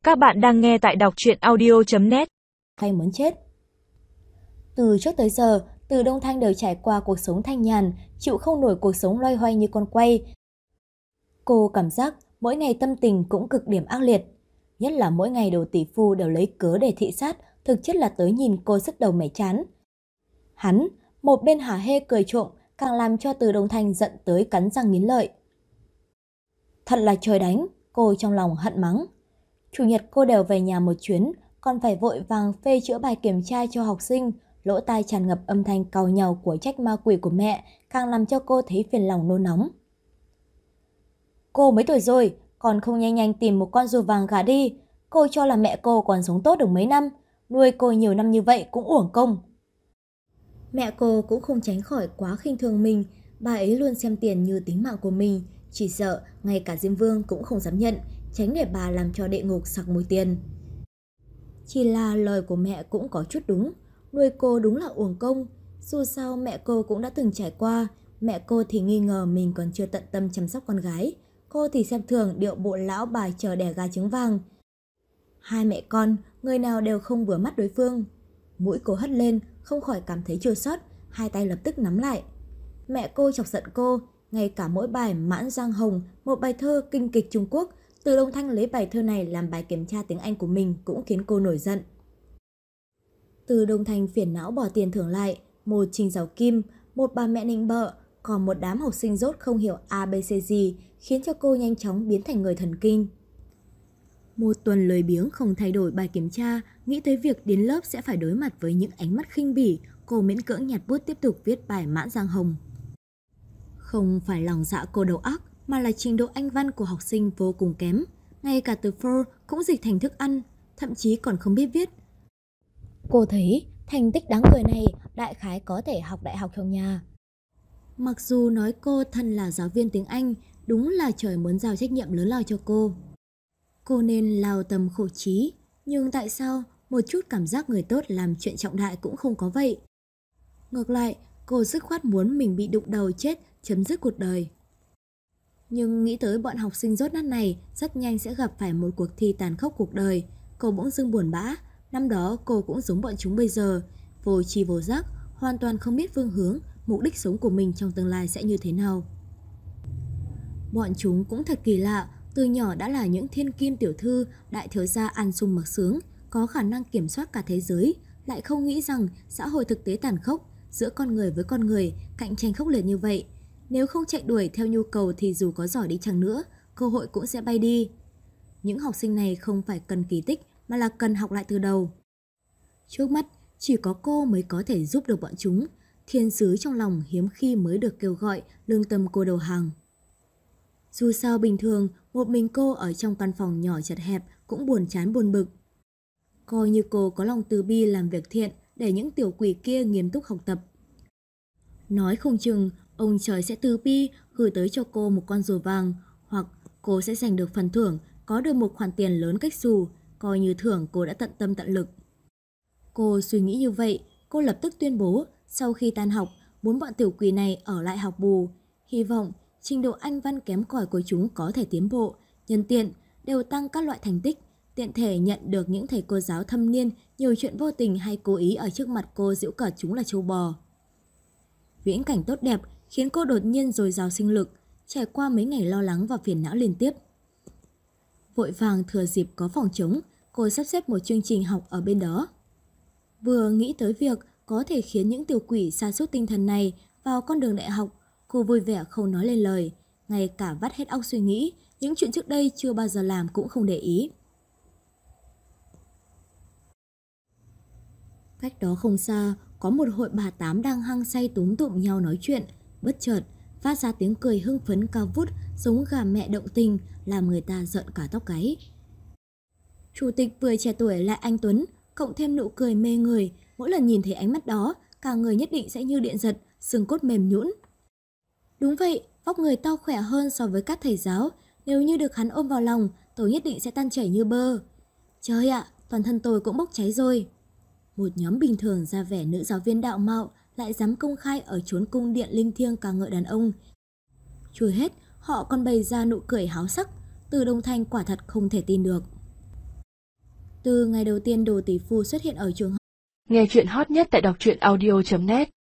Các bạn đang nghe tại đọc truyện audio.net. Hay muốn chết. Từ trước tới giờ, Từ Đông Thanh đều trải qua cuộc sống thanh nhàn, chịu không nổi cuộc sống loay hoay như con quay. Cô cảm giác mỗi ngày tâm tình cũng cực điểm ác liệt. Nhất là mỗi ngày đồ tỷ phu đều lấy cớ để thị sát, thực chất là tới nhìn cô sứt đầu mẻ chán. Hắn, một bên hả hê cười trộm, càng làm cho Từ Đông Thanh giận tới cắn răng nghiến lợi. Thật là trời đánh, cô trong lòng hận mắng. Chủ nhật cô đều về nhà một chuyến, còn phải vội vàng phê chữa bài kiểm tra cho học sinh, lỗ tai tràn ngập âm thanh càu nhàu của trách ma quỷ của mẹ, càng làm cho cô thấy phiền lòng nôn nóng. Cô mấy tuổi rồi, còn không nhanh nhanh tìm một con rùa vàng gả đi, cô cho là mẹ cô còn sống tốt được mấy năm, nuôi cô nhiều năm như vậy cũng uổng công. Mẹ cô cũng không tránh khỏi quá khinh thường mình, bà ấy luôn xem tiền như tính mạng của mình, chỉ sợ ngay cả Diêm Vương cũng không dám nhận, tránh để bà làm cho địa ngục sặc mùi tiền. Chỉ là lời của mẹ cũng có chút đúng, nuôi cô đúng là uổng công, dù sao mẹ cô cũng đã từng trải qua, mẹ cô thì nghi ngờ mình còn chưa tận tâm chăm sóc con gái, cô thì xem thường điệu bộ lão bà chờ đẻ gà trứng vàng. Hai mẹ con, người nào đều không vừa mắt đối phương. Mũi cô hất lên, không khỏi cảm thấy chua xót, hai tay lập tức nắm lại. Mẹ cô chọc giận cô, ngay cả mỗi bài Mãn Giang Hồng, một bài thơ kinh kịch Trung Quốc, Từ Đông Thanh lấy bài thơ này làm bài kiểm tra tiếng Anh của mình cũng khiến cô nổi giận. Từ Đông Thanh phiền não bỏ tiền thưởng lại, một trình giàu kim, một bà mẹ nịnh bợ, còn một đám học sinh dốt không hiểu ABC gì, khiến cho cô nhanh chóng biến thành người thần kinh. Một tuần lười biếng không thay đổi bài kiểm tra, nghĩ tới việc đến lớp sẽ phải đối mặt với những ánh mắt khinh bỉ, cô miễn cưỡng nhặt bút tiếp tục viết bài Mãn Giang Hồng. Không phải lòng dạ cô đầu óc, mà là trình độ Anh văn của học sinh vô cùng kém. Ngay cả từ for cũng dịch thành thức ăn, thậm chí còn không biết viết. Cô thấy thành tích đáng cười này đại khái có thể học đại học trong nhà. Mặc dù nói cô thân là giáo viên tiếng Anh, đúng là trời muốn giao trách nhiệm lớn lao cho cô. Cô nên lao tâm khổ trí, nhưng tại sao một chút cảm giác người tốt làm chuyện trọng đại cũng không có vậy? Ngược lại, cô dứt khoát muốn mình bị đụng đầu chết, chấm dứt cuộc đời. Nhưng nghĩ tới bọn học sinh dốt nát này rất nhanh sẽ gặp phải một cuộc thi tàn khốc cuộc đời, cô bỗng dưng buồn bã. Năm đó cô cũng giống bọn chúng bây giờ, vô tri vô giác, hoàn toàn không biết phương hướng, mục đích sống của mình trong tương lai sẽ như thế nào. Bọn chúng cũng thật kỳ lạ, từ nhỏ đã là những thiên kim tiểu thư, đại thiếu gia ăn sung mặc sướng, có khả năng kiểm soát cả thế giới, lại không nghĩ rằng xã hội thực tế tàn khốc, giữa con người với con người, cạnh tranh khốc liệt như vậy. Nếu không chạy đuổi theo nhu cầu thì dù có giỏi đi chăng nữa, cơ hội cũng sẽ bay đi. Những học sinh này không phải cần kỳ tích mà là cần học lại từ đầu. Trước mắt, chỉ có cô mới có thể giúp được bọn chúng. Thiên sứ trong lòng hiếm khi mới được kêu gọi, lương tâm cô đầu hàng. Dù sao bình thường, một mình cô ở trong căn phòng nhỏ chật hẹp cũng buồn chán buồn bực. Coi như cô có lòng từ bi làm việc thiện để những tiểu quỷ kia nghiêm túc học tập. Nói không chừng, ông trời sẽ từ bi gửi tới cho cô một con rùa vàng, hoặc cô sẽ giành được phần thưởng, có được một khoản tiền lớn cách xù, coi như thưởng cô đã tận tâm tận lực. Cô suy nghĩ như vậy, cô lập tức tuyên bố sau khi tan học, muốn bọn tiểu quỷ này ở lại học bù, hy vọng trình độ Anh văn kém cỏi của chúng có thể tiến bộ, nhân tiện đều tăng các loại thành tích, tiện thể nhận được những thầy cô giáo thâm niên nhiều chuyện vô tình hay cố ý ở trước mặt cô giễu cợt chúng là trâu bò. Viễn cảnh tốt đẹp khiến cô đột nhiên dồi dào sinh lực, trải qua mấy ngày lo lắng và phiền não liên tiếp. Vội vàng thừa dịp có phòng trống, cô sắp xếp một chương trình học ở bên đó. Vừa nghĩ tới việc có thể khiến những tiểu quỷ sa sút tinh thần này vào con đường đại học, cô vui vẻ không nói lên lời, ngay cả vắt hết óc suy nghĩ, những chuyện trước đây chưa bao giờ làm cũng không để ý. Cách đó không xa, có một hội bà tám đang hăng say túm tụm nhau nói chuyện, bất chợt phát ra tiếng cười hưng phấn cao vút giống gà mẹ động tình, làm người ta giận cả tóc gáy. Chủ tịch vừa trẻ tuổi lại anh tuấn, cộng thêm nụ cười mê người, mỗi lần nhìn thấy ánh mắt đó, cả người nhất định sẽ như điện giật, xương cốt mềm nhũn. Đúng vậy, vóc người to khỏe hơn so với các thầy giáo, nếu như được hắn ôm vào lòng, tôi nhất định sẽ tan chảy như bơ. Trời ạ, toàn thân tôi cũng bốc cháy rồi. Một nhóm bình thường ra vẻ nữ giáo viên đạo mạo lại dám công khai ở chốn cung điện linh thiêng ca ngợi đàn ông. Chưa hết, họ còn bày ra nụ cười háo sắc, Từ Đông Thanh quả thật không thể tin được. Từ ngày đầu tiên Đồ tỷ phu xuất hiện ở trường học. Nghe chuyện hot nhất tại đọc truyện audio.net